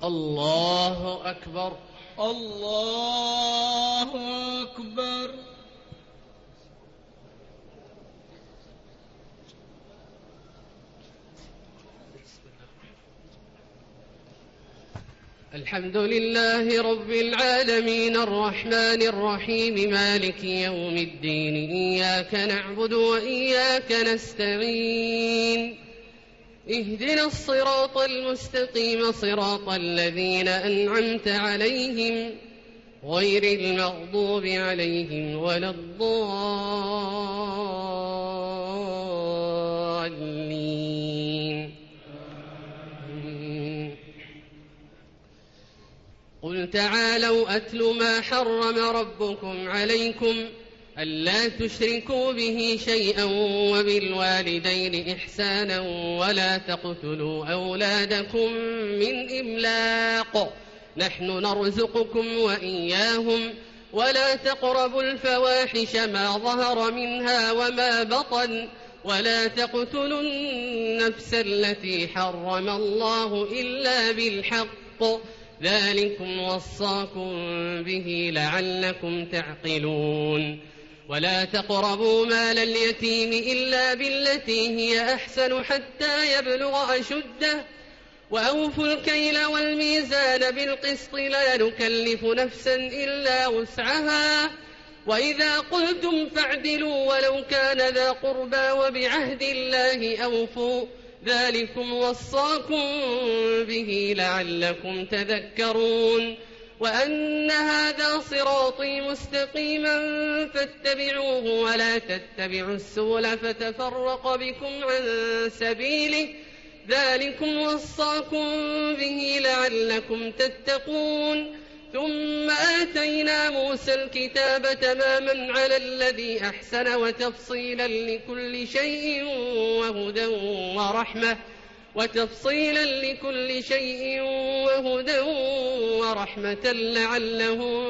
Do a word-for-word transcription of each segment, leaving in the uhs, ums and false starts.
الله أكبر. الله أكبر. الحمد لله رب العالمين الرحمن الرحيم مالك يوم الدين إياك نعبد وإياك نستعين اهدنا الصراط المستقيم صراط الذين أنعمت عليهم غير المغضوب عليهم ولا الضالين. قل تعالوا أتل ما حرم ربكم عليكم ألا تشركوا به شيئا وبالوالدين إحسانا ولا تقتلوا أولادكم من إملاق نحن نرزقكم وإياهم ولا تقربوا الفواحش ما ظهر منها وما بطن ولا تقتلوا النفس التي حرم الله إلا بالحق ذلكم وصاكم به لعلكم تعقلون. ولا تقربوا مال اليتيم إلا بالتي هي أحسن حتى يبلغ أشده وأوفوا الكيل والميزان بالقسط لا نكلف نفسا إلا وسعها وإذا قلتم فاعدلوا ولو كان ذا قربى وبعهد الله أوفوا ذلكم وصاكم به لعلكم تذكرون. وأن هذا صراطي مستقيما فاتبعوه ولا تتبعوا السبل فتفرق بكم عن سبيله ذلكم وصاكم به لعلكم تتقون. ثم آتينا موسى الكتاب تماما على الذي أحسن وتفصيلا لكل شيء وهدى ورحمة وتفصيلا لكل شيء وهدى ورحمة لعلهم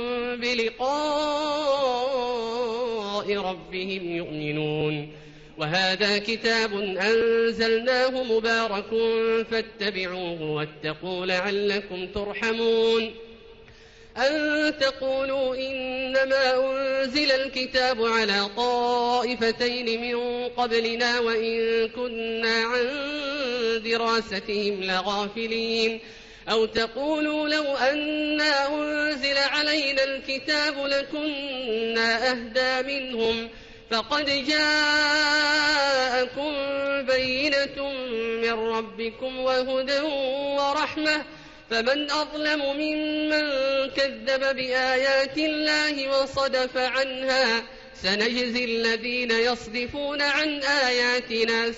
بلقاء ربهم يؤمنون. وهذا كتاب أنزلناه مبارك فاتبعوه واتقوا لعلكم ترحمون. أن تقولوا إنما أنزل الكتاب على طائفتين من قبلنا وإن كنا عن دراستهم لغافلين أو تقولوا لو أنا أنزل علينا الكتاب لكنا أهدى منهم فقد جاءكم بينة من ربكم وهدى ورحمة فمن أظلم ممن كذب بآيات الله وصدف عنها سنجزي الذين يصدفون عن آياتنا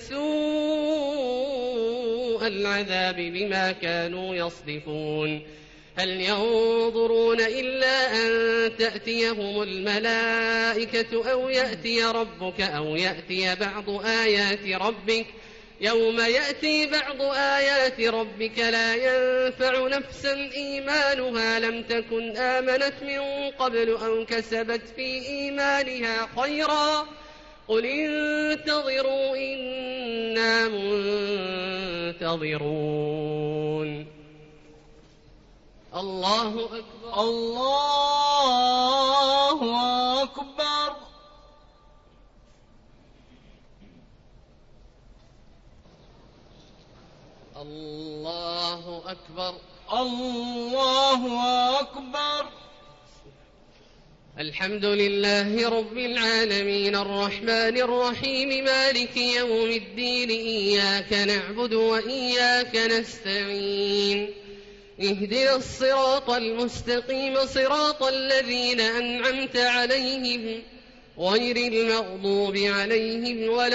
سوء العذاب بما كانوا يصدفون. هل ينظرون إلا أن تأتيهم الملائكة أو يأتي ربك أو يأتي بعض آيات ربك يوم يأتي بعض آيات ربك لا ينفع نفسا إيمانها لم تكن آمنت من قبل أو كسبت في إيمانها خيرا قل انتظروا إنا منتظرون. الله أكبر. الله أكبر. الله أكبر. الله أكبر. الحمد لله رب العالمين الرحمن الرحيم مالك يوم الدين إياك نعبد وإياك نستعين اهدنا الصراط المستقيم صراط الذين أنعمت عليهم غير المغضوب عليهم ولا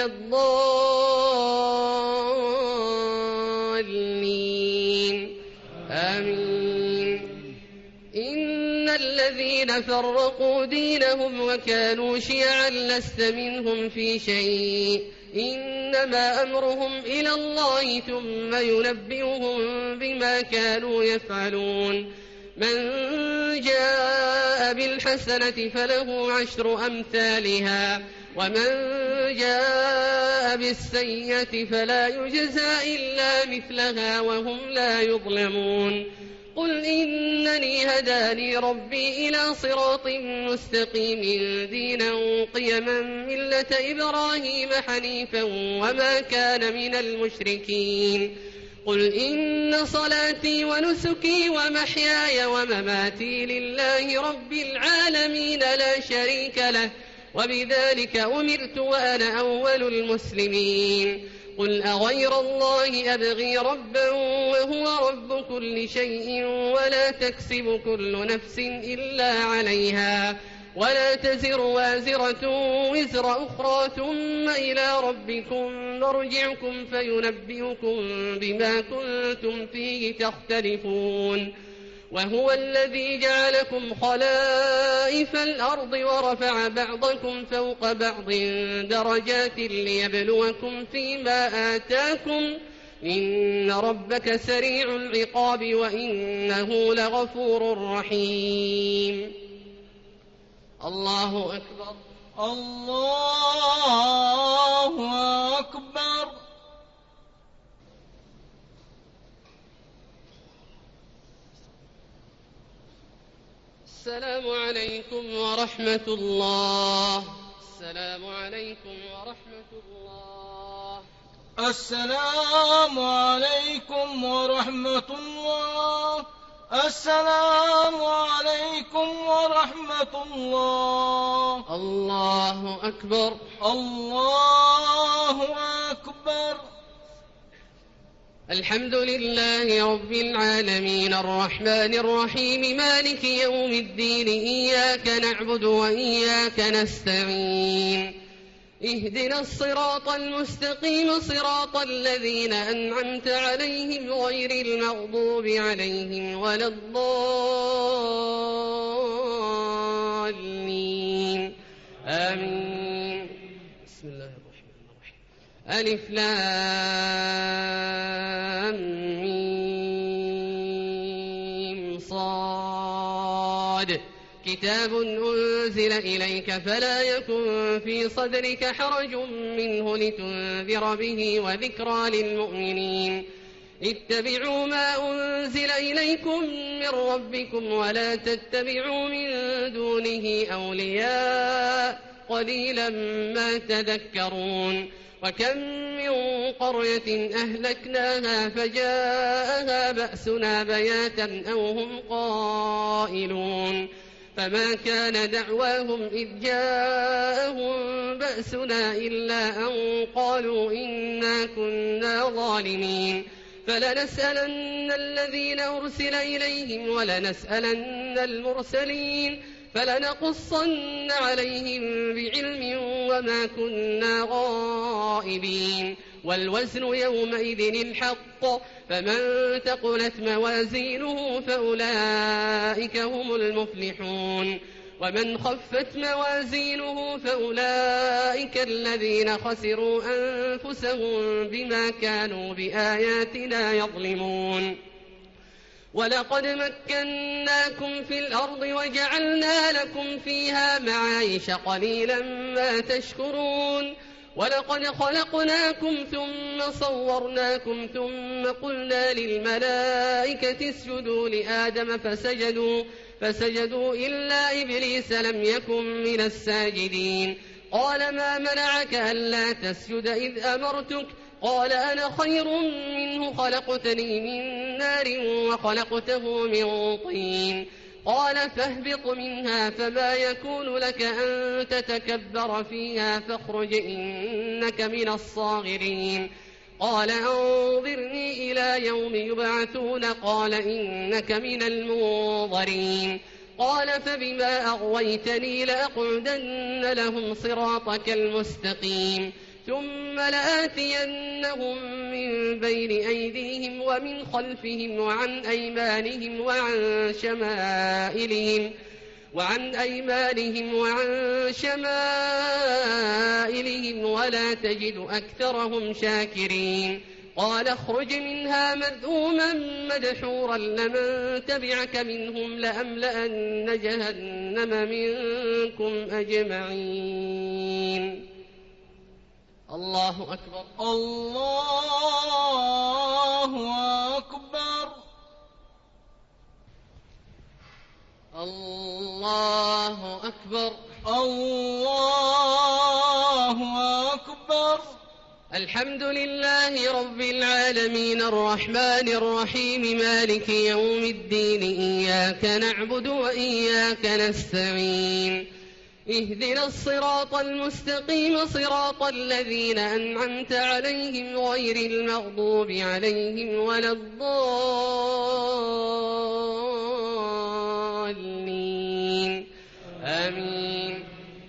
الضالين آمين. إن الذين فرقوا دينهم وكانوا شيعا لست منهم في شيء إنما أمرهم إلى الله ثم ينبئهم بما كانوا يفعلون. من جاء بالحسنة فله عشر أمثالها ومن جاء بالسيئة فلا يجزى إلا مثلها وهم لا يظلمون. قل إنني هداني ربي إلى صراط مستقيم دينا قيما ملة إبراهيم حنيفا وما كان من المشركين قل إن صلاتي ونسكي ومحياي ومماتي لله رب العالمين لا شريك له وبذلك أمرت وأنا أول المسلمين قل أغير الله أبغي ربا وهو رب كل شيء ولا تكسب كل نفس إلا عليها ولا تزر وازرة وزر أخرى ثم إلى ربكم مرجعكم فينبئكم بما كنتم فيه تختلفون وهو الذي جعلكم خلائف الأرض ورفع بعضكم فوق بعض درجات ليبلوكم فيما آتاكم إن ربك سريع العقاب وإنه لغفور رحيم. الله أكبر. الله أكبر. السلام عليكم ورحمة الله. السلام عليكم ورحمة الله. السلام عليكم ورحمة الله. السلام عليكم ورحمة الله. الله أكبر. الله أكبر. الحمد لله رب العالمين الرحمن الرحيم مالك يوم الدين إياك نعبد وإياك نستعين اهدنا الصراط المستقيم صراط الذين أنعمت عليهم غير المغضوب عليهم ولا الضالين آمين. بسم الله الرحمن الرحيم. ألف لام ميم صاد كتاب أنزل إليك فلا يكن في صدرك حرج منه لتنذر به وذكرى للمؤمنين اتبعوا ما أنزل إليكم من ربكم ولا تتبعوا من دونه أولياء قليلا ما تذكرون وكم من قرية أهلكناها فجاءها بأسنا بياتا أو هم قائلون فما كان دعواهم إذ جاءهم بأسنا إلا أن قالوا إنا كنا ظالمين فلنسألن الذين أرسل إليهم ولنسألن المرسلين فلنقصن عليهم بعلم وما كنا غائبين والوزن يومئذ الحق فمن ثقلت موازينه فأولئك هم المفلحون ومن خفت موازينه فأولئك الذين خسروا أنفسهم بما كانوا بآياتنا يظلمون ولقد مكناكم في الأرض وجعلنا لكم فيها معايش قليلا ما تشكرون ولقد خلقناكم ثم صورناكم ثم قلنا للملائكة اسجدوا لآدم فسجدوا, فسجدوا إلا إبليس لم يكن من الساجدين قال ما منعك ألا تسجد إذ أمرتك قال أنا خير منه خلقتني من نار وخلقته من طين قال فاهبط منها فما يكون لك أن تتكبر فيها فاخرج إنك من الصاغرين قال أنظرني إلى يوم يبعثون قال إنك من المنظرين قال فبما أغويتني لأقعدن لهم صراطك المستقيم ثم لآتينهم من بين أيديهم ومن خلفهم وعن أيمانهم وعن شمائلهم وعن أيمانهم وعن شمائلهم ولا تجد أكثرهم شاكرين قال اخرج منها مذءوما مدحورا لمن تبعك منهم لأملأن جهنم منكم أجمعين. الله أكبر. الله أكبر. الله أكبر. الله أكبر. الحمد لله رب العالمين الرحمن الرحيم مالك يوم الدين إياك نعبد وإياك نستعين اهدنا الصراط المستقيم صراط الذين أنعمت عليهم غير المغضوب عليهم ولا الضالين آمين.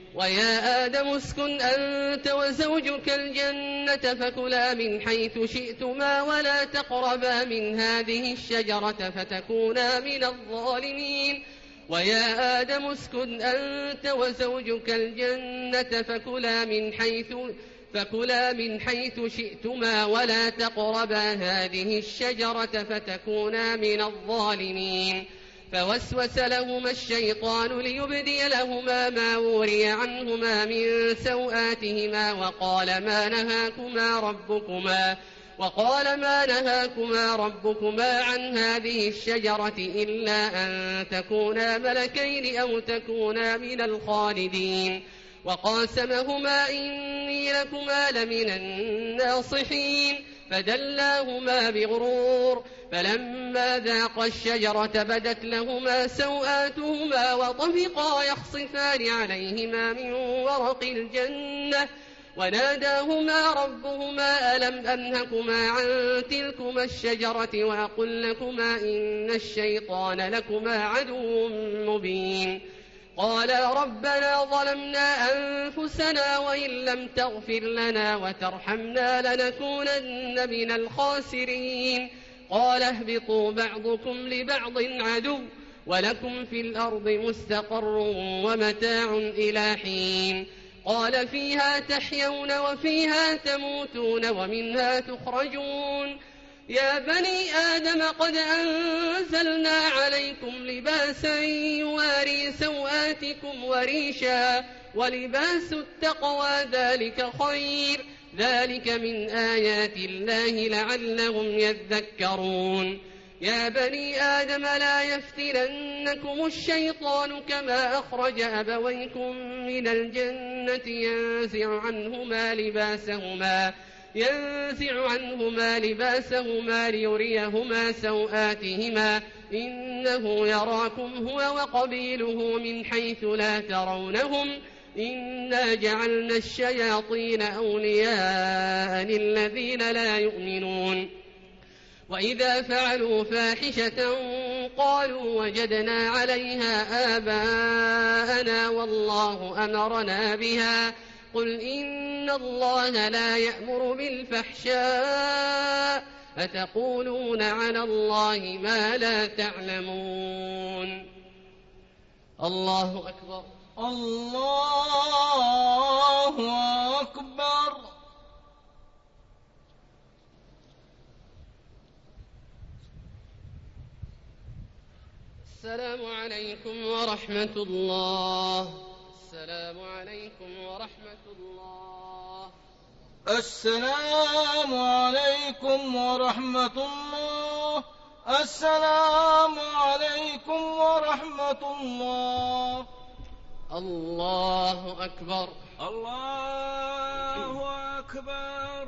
ويا آدم اسكن أنت وزوجك الجنة فكلا من حيث شئتما ولا تقربا من هذه الشجرة فتكونا من الظالمين. ويا آدم اسكن أنت وزوجك الجنة فكلا من حيث فكلا من حيث شئتما ولا تقربا هذه الشجرة فتكونا من الظالمين. فوسوس لهما الشيطان ليبدي لهما ما وري عنهما من سوآتهما وقال ما نهاكما ربكما وقال ما نهاكما ربكما عن هذه الشجرة إلا أن تكونا ملكين أو تكونا من الخالدين. وقاسمهما إني لكما لمن الناصحين فدلاهما بغرور. فلما ذاقا الشجرة بدت لهما سوآتهما وطفقا يخصفان عليهما من ورق الجنة وناداهما ربهما ألم أنهكما عن تلكما الشجرة وأقل لكما إن الشيطان لكما عدو مبين. قالا ربنا ظلمنا أنفسنا وإن لم تغفر لنا وترحمنا لنكونن من الخاسرين. قال اهبطوا بعضكم لبعض عدو ولكم في الأرض مستقر ومتاع إلى حين. قال فيها تحيون وفيها تموتون ومنها تخرجون. يا بني آدم قد أنزلنا عليكم لباسا يواري سوآتكم وريشا ولباس التقوى ذلك خير ذلك من آيات الله لعلهم يذكرون. يا بني آدم لا يفتننكم الشيطان كما أخرج أبويكم من الجنة ينزع عنهما لباسهما ينزع عنهما لباسهما ليريهما سوآتهما إنه يراكم هو وقبيله من حيث لا ترونهم إنا جعلنا الشياطين أولياء للذين لا يؤمنون. وإذا فعلوا فاحشة قالوا وجدنا عليها آباءنا والله أمرنا بها قل إن الله لا يأمر بالفحشاء أتقولون على الله ما لا تعلمون. الله أكبر. الله أكبر. السلام عليكم ورحمة الله. السلام عليكم ورحمة الله. السلام عليكم ورحمة الله. السلام عليكم ورحمة الله. الله أكبر. الله أكبر.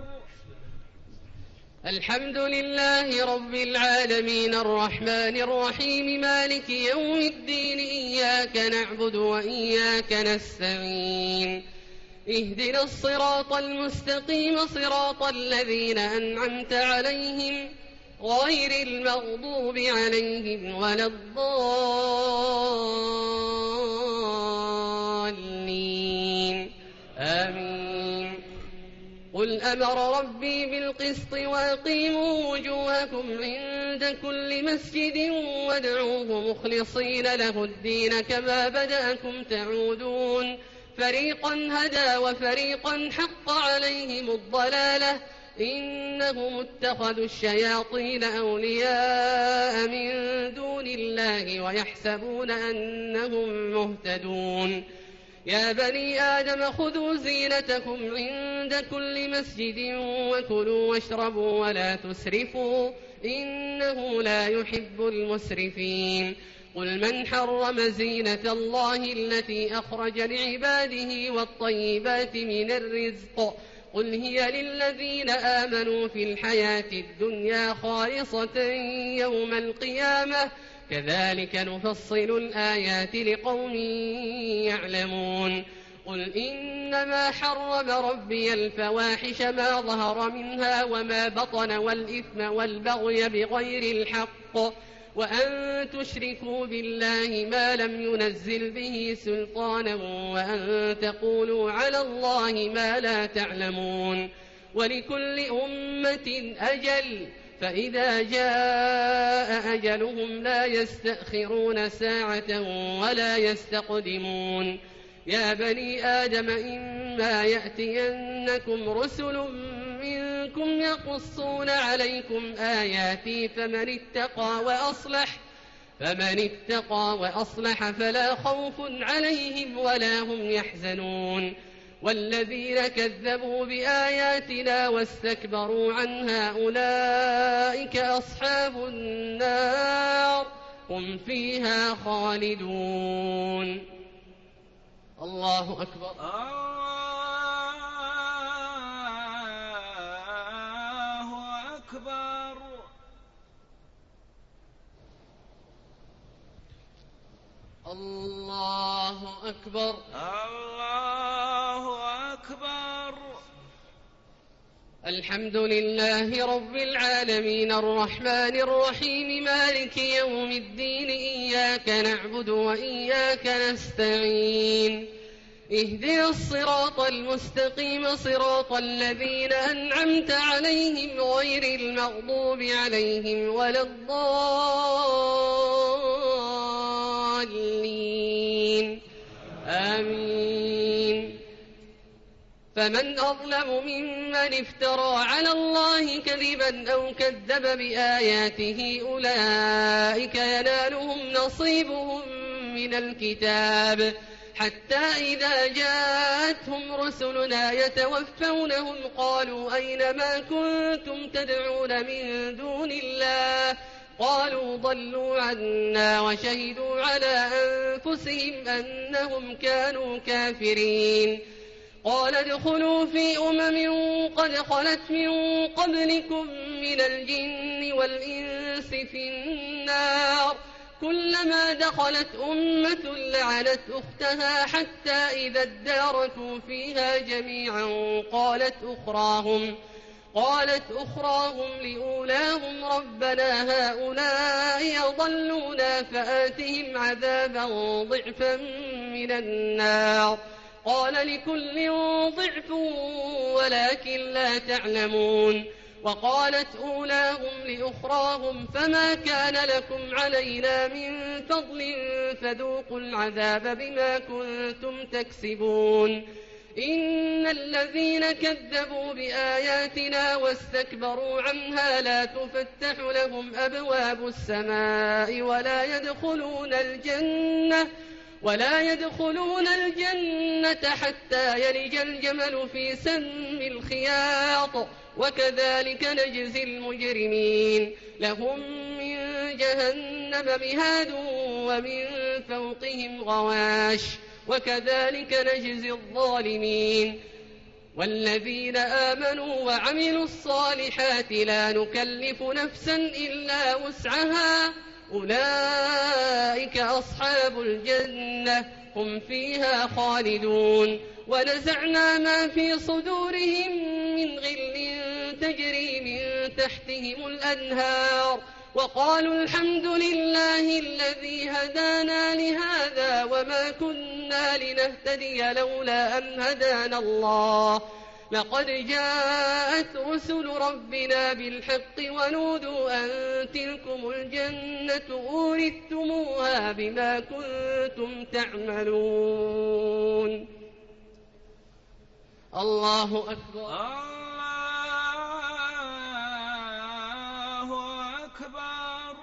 الحمد لله رب العالمين الرحمن الرحيم مالك يوم الدين إياك نعبد وإياك نستعين اهدنا الصراط المستقيم صراط الذين أنعمت عليهم غير المغضوب عليهم ولا الضالين آمين. قل أمر ربي بالقسط وأقيموا وجوهكم عند كل مسجد وادعوه مخلصين له الدين كما بدأكم تعودون فريقا هدى وفريقا حق عليهم الضلالة إنهم اتخذوا الشياطين أولياء من دون الله ويحسبون أنهم مهتدون. يا بني آدم خذوا زينتكم عند كل مسجد وكلوا واشربوا ولا تسرفوا إنه لا يحب المسرفين. قل من حرم زينة الله التي أخرج لعباده والطيبات من الرزق قل هي للذين آمنوا في الحياة الدنيا خالصة يوم القيامة كذلك نفصل الآيات لقوم يعلمون قل إنما حرم ربي الفواحش ما ظهر منها وما بطن والإثم والبغي بغير الحق وأن تشركوا بالله ما لم ينزل به سلطانا وأن تقولوا على الله ما لا تعلمون ولكل أمة أجل فإذا جاء أجلهم لا يستأخرون ساعة ولا يستقدمون يا بني آدم إما يأتينكم رسل منكم يقصون عليكم آياتي فمن اتقى وأصلح فمن اتقى وأصلح فلا خوف عليهم ولا هم يحزنون والذين كذبوا بآياتنا واستكبروا عنها أولئك أصحاب النار هم فيها خالدون. الله أكبر. الله أكبر. الله أكبر. الله أكبر. الحمد لله رب العالمين الرحمن الرحيم مالك يوم الدين إياك نعبد وإياك نستعين اهدنا الصراط المستقيم صراط الذين أنعمت عليهم غير المغضوب عليهم ولا الضالين آمين. فمن أظلم ممن افترى على الله كذبا أو كذب بآياته أولئك ينالهم نصيبهم من الكتاب حتى إذا جاءتهم رسلنا يتوفونهم قالوا أين ما كنتم تدعون من دون الله قالوا ضلوا عنا وشهدوا على أنفسهم أنهم كانوا كافرين قال ادخلوا في أمم قد خلت من قبلكم من الجن والإنس في النار كلما دخلت أمة لعنت أختها حتى إذا اداركوا فيها جميعا قالت أخراهم قالت أخراهم لأولاهم ربنا هؤلاء أضلونا فآتهم عذابا ضعفا من النار قال لكل ضعف ولكن لا تعلمون وقالت أولاهم لأخراهم فما كان لكم علينا من فضل فذوقوا العذاب بما كنتم تكسبون إن الذين كذبوا بآياتنا واستكبروا عنها لا تفتح لهم أبواب السماء ولا يدخلون الجنة ولا يدخلون الجنة حتى يلج الجمل في سم الخياط وكذلك نجزي المجرمين لهم من جهنم مهاد ومن فوقهم غواش وكذلك نجزي الظالمين والذين آمنوا وعملوا الصالحات لا نكلف نفسا إلا وسعها أولئك أصحاب الجنة هم فيها خالدون ونزعنا ما في صدورهم من غل تجري من تحتهم الأنهار وقالوا الحمد لله الذي هدانا لهذا وما كنا لنهتدي لولا أن هدانا الله لقد جاءت رسل ربنا بالحق ونودوا أن تلكم الجنة أورثتموها بما كنتم تعملون. الله أكبر. الله أكبر.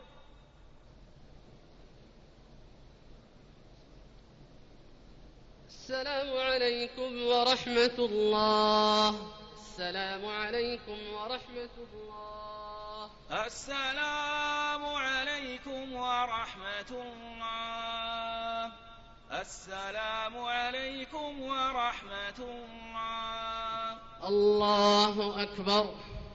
السلام عليكم ورحمة الله. السلام عليكم ورحمة الله. السلام عليكم ورحمة الله. السلام عليكم ورحمة الله. الله أكبر.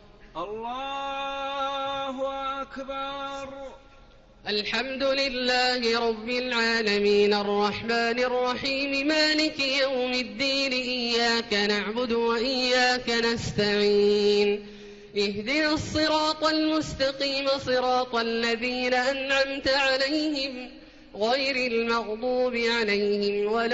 الله أكبر. الحمد لله رب العالمين الرحمن الرحيم مالك يوم الدين إياك نعبد وإياك نستعين اهدنا الصراط المستقيم صراط الذين أنعمت عليهم غير المغضوب عليهم ولا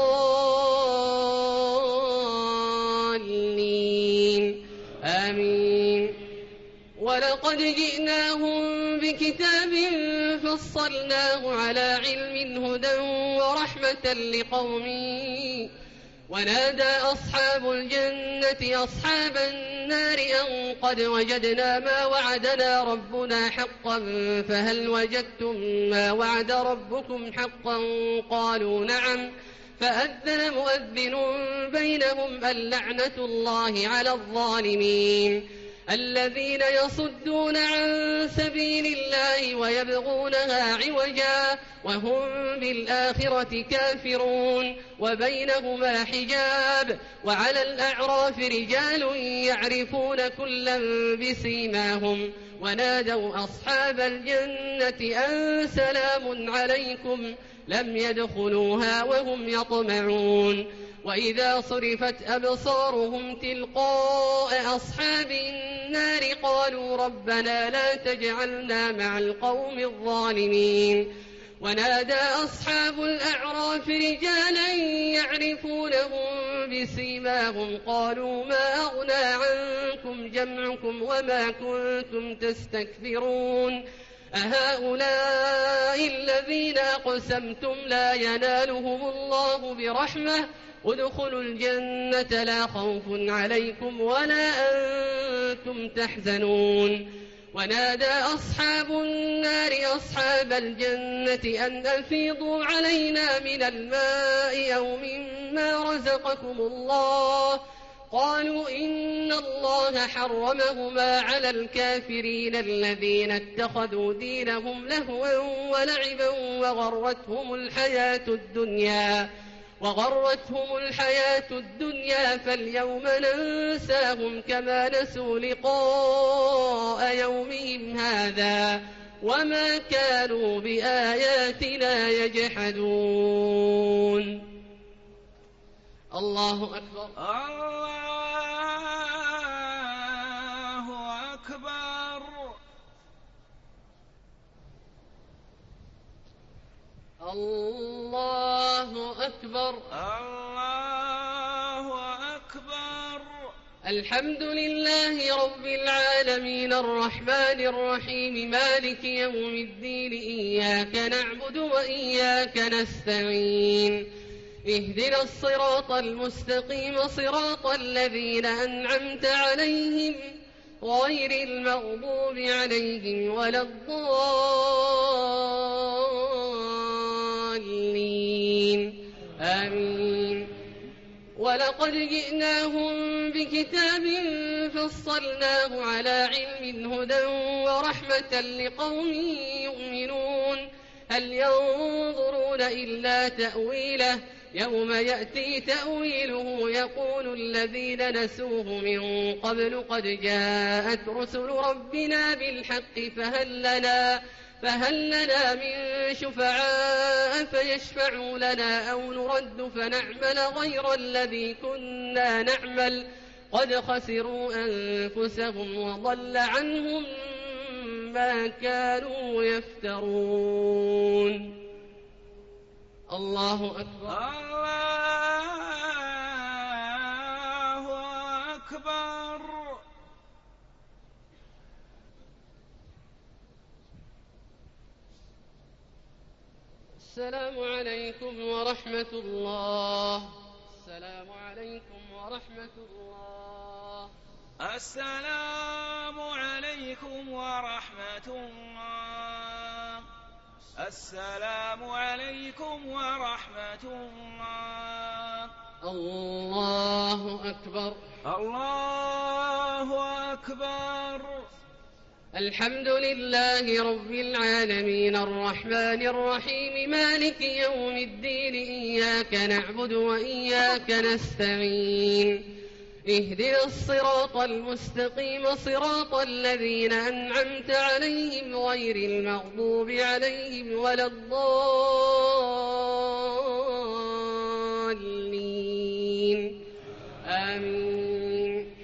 الضالين آمين. ولقد جئناهم بكتاب فصلناه على علم هدى ورحمة لقوم. ونادى أصحاب الجنة أصحاب النار أن قد وجدنا ما وعدنا ربنا حقا فهل وجدتم ما وعد ربكم حقا قالوا نعم فأذن مؤذن بينهم اللعنة الله على الظالمين الذين يصدون عن سبيل الله ويبغونها عوجا وهم بالآخرة كافرون وبينهما حجاب. وعلى الأعراف رجال يعرفون كلا بسيماهم ونادوا أصحاب الجنة أن سلام عليكم لم يدخلوها وهم يطمعون. وإذا صرفت أبصارهم تلقاء أصحاب النار قالوا ربنا لا تجعلنا مع القوم الظالمين. ونادى أصحاب الأعراف رجالا يعرفونهم بسيماهم قالوا ما أغنى عنكم جمعكم وما كنتم تستكبرون أهؤلاء الذين أقسمتم لا ينالهم الله برحمة ادخلوا الجنة لا خوف عليكم ولا أنتم تحزنون. ونادى أصحاب النار أصحاب الجنة أن أفيضوا علينا من الماء أو مما رزقكم الله قالوا إن الله حرمهما على الكافرين الذين اتخذوا دينهم لهوا ولعبا وغرتهم الحياة الدنيا وغرتهم الحياة الدنيا فاليوم ننساهم كما نسوا لقاء يومهم هذا وما كانوا بآياتنا يجحدون. الله أكبر. الله أكبر. الله أكبر. الله أكبر. الحمد لله رب العالمين الرحمن الرحيم مالك يوم الدين إياك نعبد وإياك نستعين اهدنا الصراط المستقيم صراط الذين أنعمت عليهم غير المغضوب عليهم ولا الضالين آمين. ولقد جئناهم بكتاب فصلناه على علم هدى ورحمة لقوم يؤمنون هل ينظرون إلا تأويله يوم يأتي تأويله يقول الذين نسوه من قبل قد جاءت رسل ربنا بالحق فهل لنا, فهل لنا من شفعاء فيشفعوا لنا أو نرد فنعمل غير الذي كنا نعمل قد خسروا أنفسهم وضل عنهم ما كانوا يفترون. الله أكبر. الله أكبر. السلام عليكم ورحمة الله. السلام عليكم ورحمة الله. السلام عليكم ورحمة الله. السلام عليكم ورحمة الله. الله أكبر. الله أكبر. الحمد لله رب العالمين الرحمن الرحيم مالك يوم الدين إياك نعبد وإياك نستعين اهدنا الصراط المستقيم صراط الذين أنعمت عليهم غير المغضوب عليهم ولا الضالين آمين.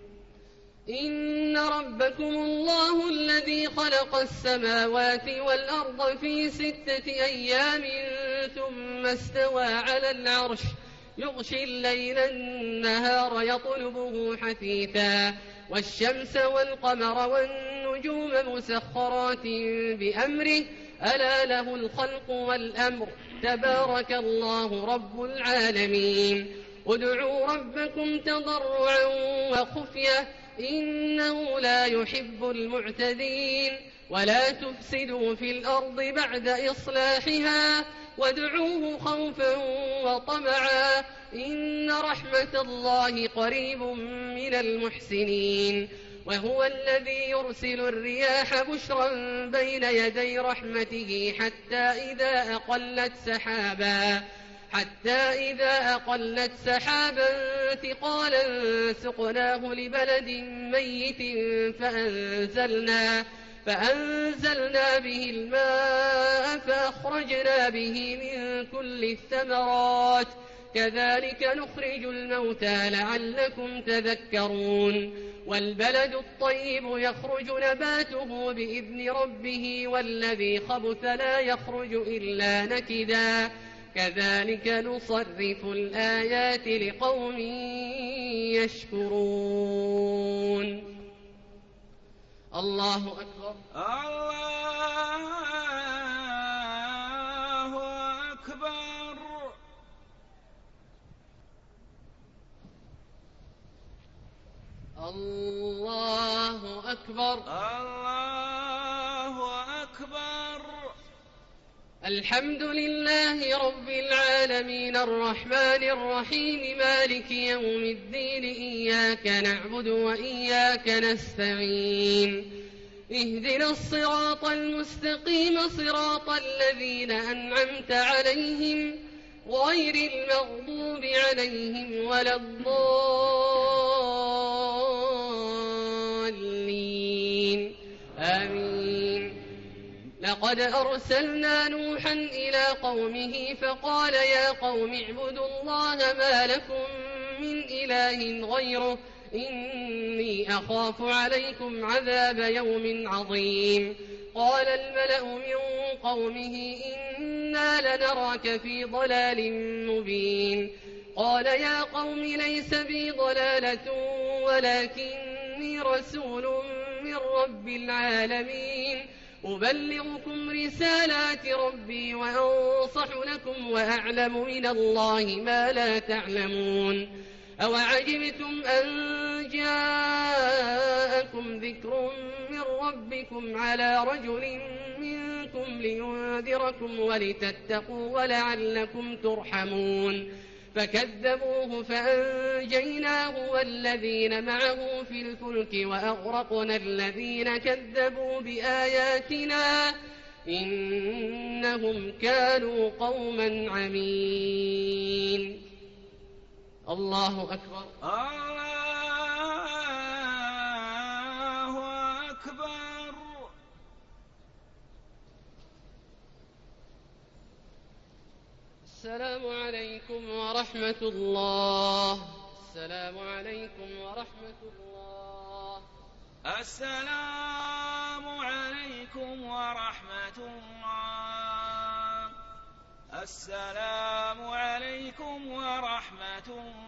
إن ربكم الله الذي خلق السماوات والأرض في ستة أيام ثم استوى على العرش يغشي الليل النهار يطلبه حثيثا والشمس والقمر والنجوم مسخرات بأمره ألا له الخلق والأمر تبارك الله رب العالمين. ادعوا ربكم تضرعا وخفية إنه لا يحب المعتدين ولا تفسدوا في الأرض بعد إصلاحها وادعوه خوفا وطمعا إن رحمة الله قريب من المحسنين. وهو الذي يرسل الرياح بشرا بين يدي رحمته حتى إذا أقلت سحابا حتى إذا أقلت سحابا ثقالا سقناه لبلد ميت فأنزلنا فأنزلنا به الماء فأخرجنا به من كل الثمرات كذلك نخرج الموتى لعلكم تذكرون. والبلد الطيب يخرج نباته بإذن ربه والذي خبث لا يخرج إلا نكدا كذلك نصرف الآيات لقوم يشكرون. الله أكبر. الله أكبر. الله أكبر. الله أكبر. الحمد لله رب العالمين الرحمن الرحيم مالك يوم الدين إياك نعبد وإياك نستعين اهدنا الصراط المستقيم صراط الذين أنعمت عليهم غير المغضوب عليهم ولا الضالين آمين. لقد أرسلنا نوحا إلى قومه فقال يا قوم اعبدوا الله ما لكم من إله غيره إني أخاف عليكم عذاب يوم عظيم. قال الملأ من قومه إنا لنراك في ضلال مبين. قال يا قوم ليس بي ضلالة ولكني رسول من رب العالمين أبلغكم رسالات ربي وأنصح لكم وأعلم من الله ما لا تعلمون. أوعجبتم أن جاءكم ذكر من ربكم على رجل منكم لينذركم ولتتقوا ولعلكم ترحمون. فكذبوه فأنجيناه والذين معه في الفلك وأغرقنا الذين كذبوا بآياتنا إنهم كانوا قوما عمين. الله أكبر. الله أكبر. السلام عليكم ورحمة الله. السلام عليكم ورحمة الله. السلام عليكم ورحمة الله. السلام عليكم ورحمة الله.